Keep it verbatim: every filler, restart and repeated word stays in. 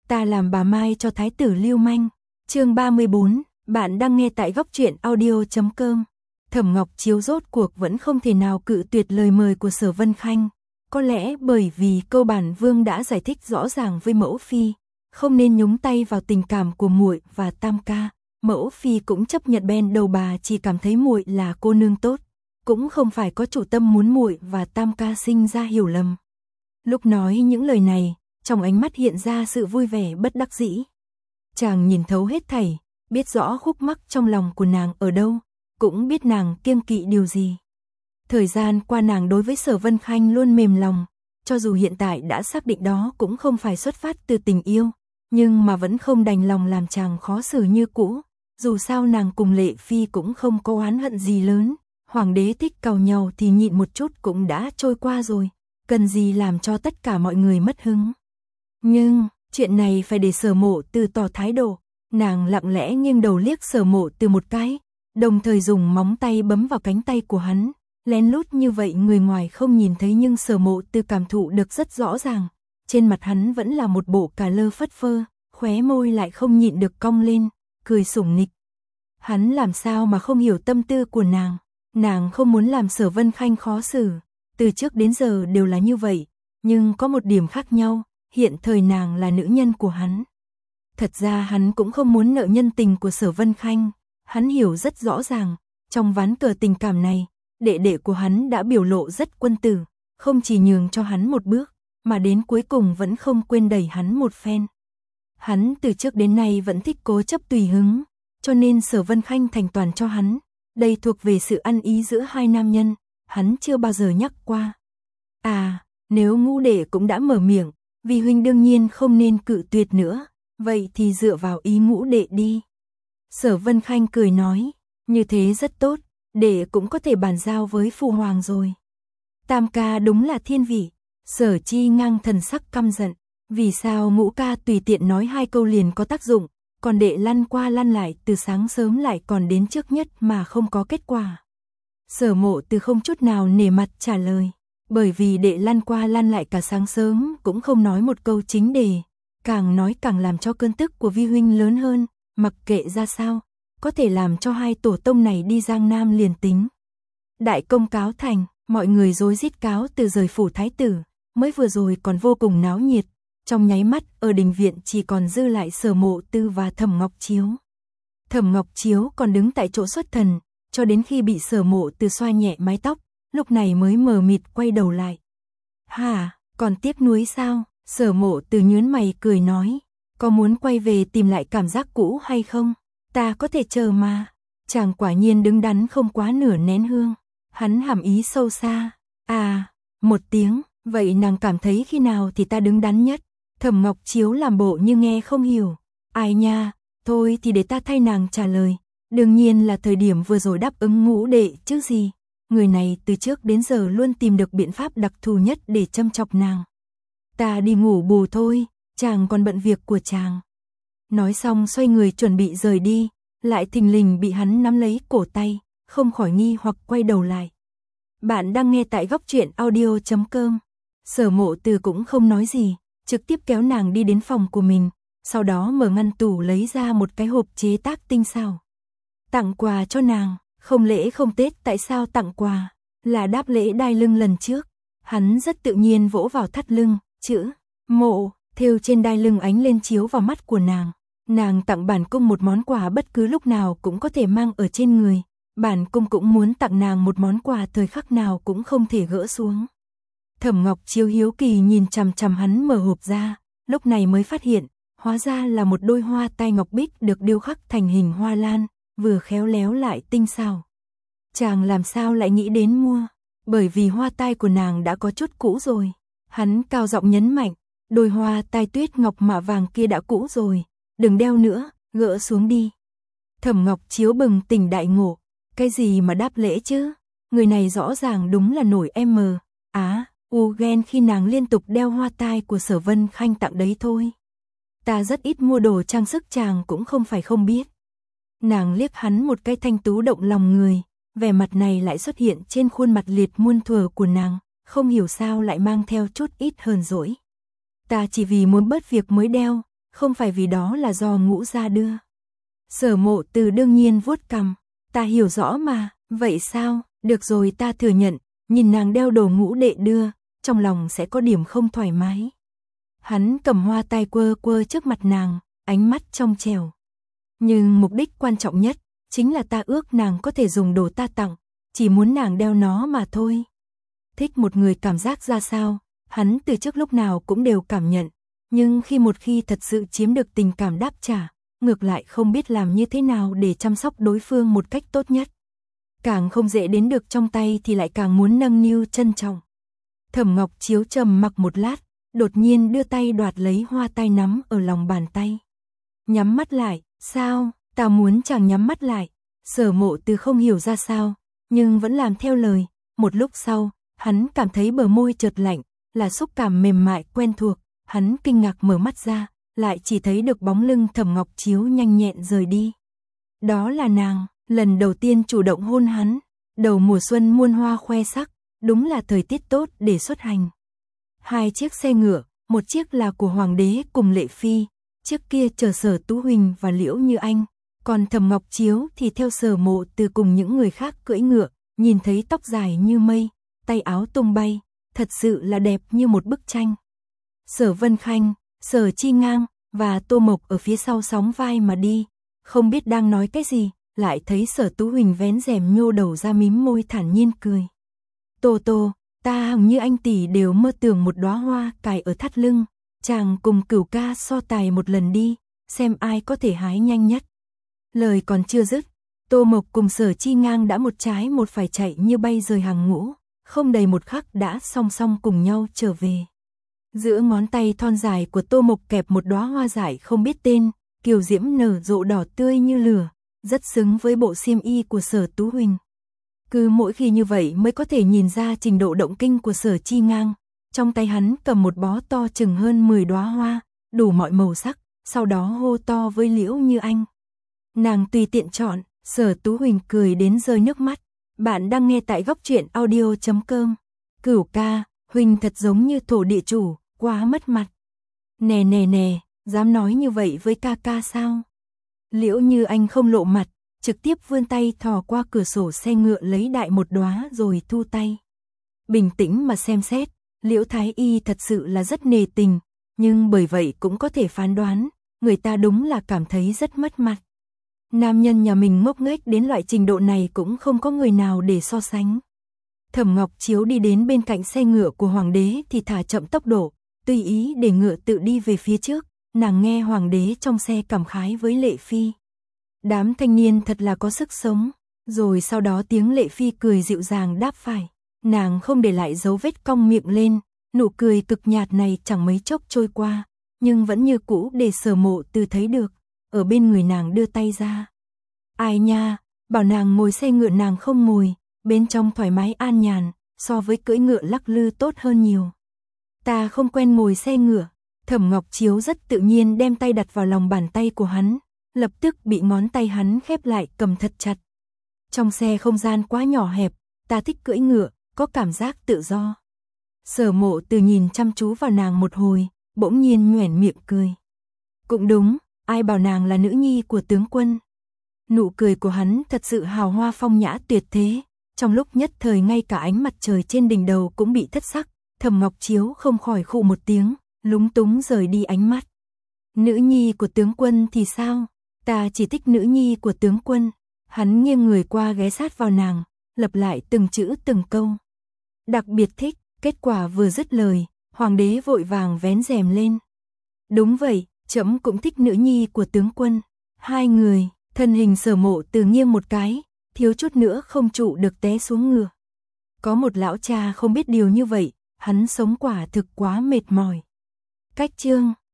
Ta làm bà Mai cho thái tử lưu manh. Chương ba mươi bốn, bạn đang nghe tại góc truyện audio chấm com. Thẩm Ngọc Chiếu rốt cuộc vẫn không thể nào cự tuyệt lời mời của Sở Vân Khanh. Có lẽ bởi vì câu bản vương đã giải thích rõ ràng với mẫu phi, không nên nhúng tay vào tình cảm của muội và Tam ca. Mẫu phi cũng chấp nhận, bên đầu bà chỉ cảm thấy muội là cô nương tốt, cũng không phải có chủ tâm muốn muội và Tam ca sinh ra hiểu lầm. Lúc nói những lời này, trong ánh mắt hiện ra sự vui vẻ bất đắc dĩ. Chàng nhìn thấu hết thảy, biết rõ khúc mắc trong lòng của nàng ở đâu, cũng biết nàng kiêng kỵ điều gì. Thời gian qua nàng đối với Sở Vân Khanh luôn mềm lòng, cho dù hiện tại đã xác định đó cũng không phải xuất phát từ tình yêu, nhưng mà vẫn không đành lòng làm chàng khó xử như cũ. Dù sao nàng cùng Lệ Phi cũng không có oán hận gì lớn, hoàng đế thích càu nhau thì nhịn một chút cũng đã trôi qua rồi, cần gì làm cho tất cả mọi người mất hứng. Nhưng, chuyện này phải để Sở Mộ Từ tỏ thái độ. Nàng lặng lẽ nghiêng đầu liếc Sở Mộ Từ một cái, đồng thời dùng móng tay bấm vào cánh tay của hắn, lén lút như vậy người ngoài không nhìn thấy nhưng Sở Mộ Từ cảm thụ được rất rõ ràng. Trên mặt hắn vẫn là một bộ cà lơ phất phơ, khóe môi lại không nhịn được cong lên, cười sủng nịch. Hắn làm sao mà không hiểu tâm tư của nàng, nàng không muốn làm Sở Vân Khanh khó xử, từ trước đến giờ đều là như vậy, nhưng có một điểm khác nhau, hiện thời nàng là nữ nhân của hắn. Thật ra hắn cũng không muốn nợ nhân tình của Sở Vân Khanh, hắn hiểu rất rõ ràng, trong ván cờ tình cảm này, đệ đệ của hắn đã biểu lộ rất quân tử, không chỉ nhường cho hắn một bước, mà đến cuối cùng vẫn không quên đẩy hắn một phen. Hắn từ trước đến nay vẫn thích cố chấp tùy hứng, cho nên Sở Vân Khanh thành toàn cho hắn, đây thuộc về sự ăn ý giữa hai nam nhân, hắn chưa bao giờ nhắc qua. À, nếu ngũ đệ cũng đã mở miệng, vì huynh đương nhiên không nên cự tuyệt nữa, vậy thì dựa vào ý ngũ đệ đi. Sở Vân Khanh cười nói, như thế rất tốt, đệ cũng có thể bàn giao với phụ hoàng rồi. Tam ca đúng là thiên vị. Sở Chi ngang thần sắc căm giận, vì sao ngũ ca tùy tiện nói hai câu liền có tác dụng, còn đệ lăn qua lăn lại từ sáng sớm lại còn đến trước nhất mà không có kết quả. Sở Mộ Từ không chút nào nể mặt trả lời, bởi vì đệ lăn qua lăn lại cả sáng sớm cũng không nói một câu chính đề, càng nói càng làm cho cơn tức của vi huynh lớn hơn, mặc kệ ra sao, có thể làm cho hai tổ tông này đi Giang Nam liền tính. Đại công cáo thành, mọi người rối rít cáo từ rời phủ thái tử, mới vừa rồi còn vô cùng náo nhiệt, trong nháy mắt ở đình viện chỉ còn dư lại Sở Mộ Từ và Thẩm Ngọc Chiếu. Thẩm Ngọc Chiếu còn đứng tại chỗ xuất thần, cho đến khi bị Sở Mộ Từ xoa nhẹ mái tóc, lúc này mới mờ mịt quay đầu lại. Hả, còn tiếc nuối sao? Sở Mộ Từ nhướng mày cười nói, có muốn quay về tìm lại cảm giác cũ hay không? Ta có thể chờ mà. Chàng quả nhiên đứng đắn không quá nửa nén hương. Hắn hàm ý sâu xa. À, một tiếng, vậy nàng cảm thấy khi nào thì ta đứng đắn nhất? Thẩm Ngọc Chiếu làm bộ như nghe không hiểu. Ai nha, thôi thì để ta thay nàng trả lời. Đương nhiên là thời điểm vừa rồi đáp ứng ngũ đệ chứ gì. Người này từ trước đến giờ luôn tìm được biện pháp đặc thù nhất để châm chọc nàng. Ta đi ngủ bù thôi, chàng còn bận việc của chàng. Nói xong xoay người chuẩn bị rời đi, lại thình lình bị hắn nắm lấy cổ tay, không khỏi nghi hoặc quay đầu lại. Bạn đang nghe tại góc truyện audio chấm com. Sở Mộ Từ cũng không nói gì, trực tiếp kéo nàng đi đến phòng của mình, sau đó mở ngăn tủ lấy ra một cái hộp chế tác tinh xảo. Tặng quà cho nàng, không lễ không Tết tại sao tặng quà, là đáp lễ đai lưng lần trước. Hắn rất tự nhiên vỗ vào thắt lưng, chữ Mộ thêu trên đai lưng ánh lên chiếu vào mắt của nàng. Nàng tặng bản cung một món quà bất cứ lúc nào cũng có thể mang ở trên người, bản cung cũng muốn tặng nàng một món quà thời khắc nào cũng không thể gỡ xuống. Thẩm Ngọc Chiếu hiếu kỳ nhìn chằm chằm hắn mở hộp ra, lúc này mới phát hiện, hóa ra là một đôi hoa tai ngọc bích được điêu khắc thành hình hoa lan, vừa khéo léo lại tinh xảo. Chàng làm sao lại nghĩ đến mua, bởi vì hoa tai của nàng đã có chút cũ rồi. Hắn cao giọng nhấn mạnh, đôi hoa tai tuyết ngọc mạ vàng kia đã cũ rồi, đừng đeo nữa, gỡ xuống đi. Thẩm Ngọc Chiếu bừng tỉnh đại ngộ, cái gì mà đáp lễ chứ, người này rõ ràng đúng là nổi em á, u ghen khi nàng liên tục đeo hoa tai của Sở Vân Khanh tặng đấy thôi. Ta rất ít mua đồ trang sức, chàng cũng không phải không biết. Nàng liếc hắn một cái thanh tú động lòng người, vẻ mặt này lại xuất hiện trên khuôn mặt liệt muôn thuở của nàng, không hiểu sao lại mang theo chút ít hờn dỗi. Ta chỉ vì muốn bớt việc mới đeo, không phải vì đó là do ngũ gia đưa. Sở Mộ Từ đương nhiên vuốt cằm, ta hiểu rõ mà, vậy sao, được rồi ta thừa nhận, nhìn nàng đeo đồ ngũ đệ đưa, trong lòng sẽ có điểm không thoải mái. Hắn cầm hoa tai quơ quơ trước mặt nàng, ánh mắt trong trẻo. Nhưng mục đích quan trọng nhất, chính là ta ước nàng có thể dùng đồ ta tặng, chỉ muốn nàng đeo nó mà thôi. Thích một người cảm giác ra sao, hắn từ trước lúc nào cũng đều cảm nhận, nhưng khi một khi thật sự chiếm được tình cảm đáp trả, ngược lại không biết làm như thế nào để chăm sóc đối phương một cách tốt nhất. Càng không dễ đến được trong tay thì lại càng muốn nâng niu trân trọng. Thẩm Ngọc Chiếu trầm mặc một lát, đột nhiên đưa tay đoạt lấy hoa tai nắm ở lòng bàn tay. Nhắm mắt lại, sao, ta muốn chàng nhắm mắt lại. Sở Mộ Từ không hiểu ra sao, nhưng vẫn làm theo lời. Một lúc sau, hắn cảm thấy bờ môi chợt lạnh, là xúc cảm mềm mại quen thuộc. Hắn kinh ngạc mở mắt ra, lại chỉ thấy được bóng lưng Thẩm Ngọc Chiếu nhanh nhẹn rời đi. Đó là nàng, lần đầu tiên chủ động hôn hắn. Đầu mùa xuân muôn hoa khoe sắc, đúng là thời tiết tốt để xuất hành. Hai chiếc xe ngựa, một chiếc là của Hoàng đế cùng Lệ Phi, chiếc kia chở Sở Tú Huỳnh và Liễu Như Anh, còn Thẩm Ngọc Chiếu thì theo Sở Mộ Từ cùng những người khác cưỡi ngựa, nhìn thấy tóc dài như mây, tay áo tung bay, thật sự là đẹp như một bức tranh. Sở Vân Khanh, Sở Chi Ngang và Tô Mộc ở phía sau sóng vai mà đi, không biết đang nói cái gì, lại thấy Sở Tú Huỳnh vén rèm nhô đầu ra mím môi thản nhiên cười. Tô Tô, ta hằng như anh tỷ đều mơ tưởng một đóa hoa cài ở thắt lưng, chàng cùng Cửu ca so tài một lần đi, xem ai có thể hái nhanh nhất. Lời còn chưa dứt, Tô Mộc cùng Sở Chi Ngang đã một trái một phải chạy như bay rời hàng ngũ, không đầy một khắc đã song song cùng nhau trở về. Giữa ngón tay thon dài của Tô Mộc kẹp một đóa hoa dại không biết tên, kiều diễm nở rộ đỏ tươi như lửa, rất xứng với bộ xiêm y của Sở Tú Huỳnh. Cứ mỗi khi như vậy mới có thể nhìn ra trình độ động kinh của Sở Chi Ngang. Trong tay hắn cầm một bó to chừng hơn mười đóa hoa, đủ mọi màu sắc, sau đó hô to với Liễu Như Anh. Nàng tùy tiện chọn, Sở Tú Huỳnh cười đến rơi nước mắt. Bạn đang nghe tại góc truyện audio chấm com. Cửu ca, Huỳnh thật giống như thổ địa chủ, quá mất mặt. Nè nè nè, dám nói như vậy với ca ca sao? Liễu Như Anh không lộ mặt, trực tiếp vươn tay thò qua cửa sổ xe ngựa lấy đại một đóa rồi thu tay. Bình tĩnh mà xem xét, Liễu Thái Y thật sự là rất nề tình, nhưng bởi vậy cũng có thể phán đoán, người ta đúng là cảm thấy rất mất mặt. Nam nhân nhà mình ngốc nghếch đến loại trình độ này cũng không có người nào để so sánh. Thẩm Ngọc Chiếu đi đến bên cạnh xe ngựa của Hoàng đế thì thả chậm tốc độ, tùy ý để ngựa tự đi về phía trước, nàng nghe Hoàng đế trong xe cảm khái với Lệ Phi. Đám thanh niên thật là có sức sống, rồi sau đó tiếng Lệ Phi cười dịu dàng đáp phải, nàng không để lại dấu vết cong miệng lên, nụ cười cực nhạt này chẳng mấy chốc trôi qua, nhưng vẫn như cũ để Sở Mộ Từ thấy được, ở bên người nàng đưa tay ra. Ai nha, bảo nàng ngồi xe ngựa nàng không ngồi, bên trong thoải mái an nhàn, so với cưỡi ngựa lắc lư tốt hơn nhiều. Ta không quen ngồi xe ngựa. Thẩm Ngọc Chiếu rất tự nhiên đem tay đặt vào lòng bàn tay của hắn, lập tức bị ngón tay hắn khép lại cầm thật chặt. Trong xe không gian quá nhỏ hẹp, ta thích cưỡi ngựa, có cảm giác tự do. Sở Mộ Từ nhìn chăm chú vào nàng một hồi, bỗng nhiên nhoẻn miệng cười. Cũng đúng, ai bảo nàng là nữ nhi của tướng quân. Nụ cười của hắn thật sự hào hoa phong nhã tuyệt thế, trong lúc nhất thời ngay cả ánh mặt trời trên đỉnh đầu cũng bị thất sắc, Thẩm Ngọc Chiếu không khỏi khụ một tiếng, lúng túng rời đi ánh mắt. Nữ nhi của tướng quân thì sao? Ta chỉ thích nữ nhi của tướng quân. Hắn nghiêng người qua ghé sát vào nàng, lặp lại từng chữ từng câu. Đặc biệt thích, kết quả vừa dứt lời, Hoàng đế vội vàng vén rèm lên. Đúng vậy, trẫm cũng thích nữ nhi của tướng quân. Hai người, thân hình Sở Mộ Từ nghiêng một cái, thiếu chút nữa không trụ được té xuống ngựa. Có một lão cha không biết điều như vậy, hắn sống quả thực quá mệt mỏi. Cách chương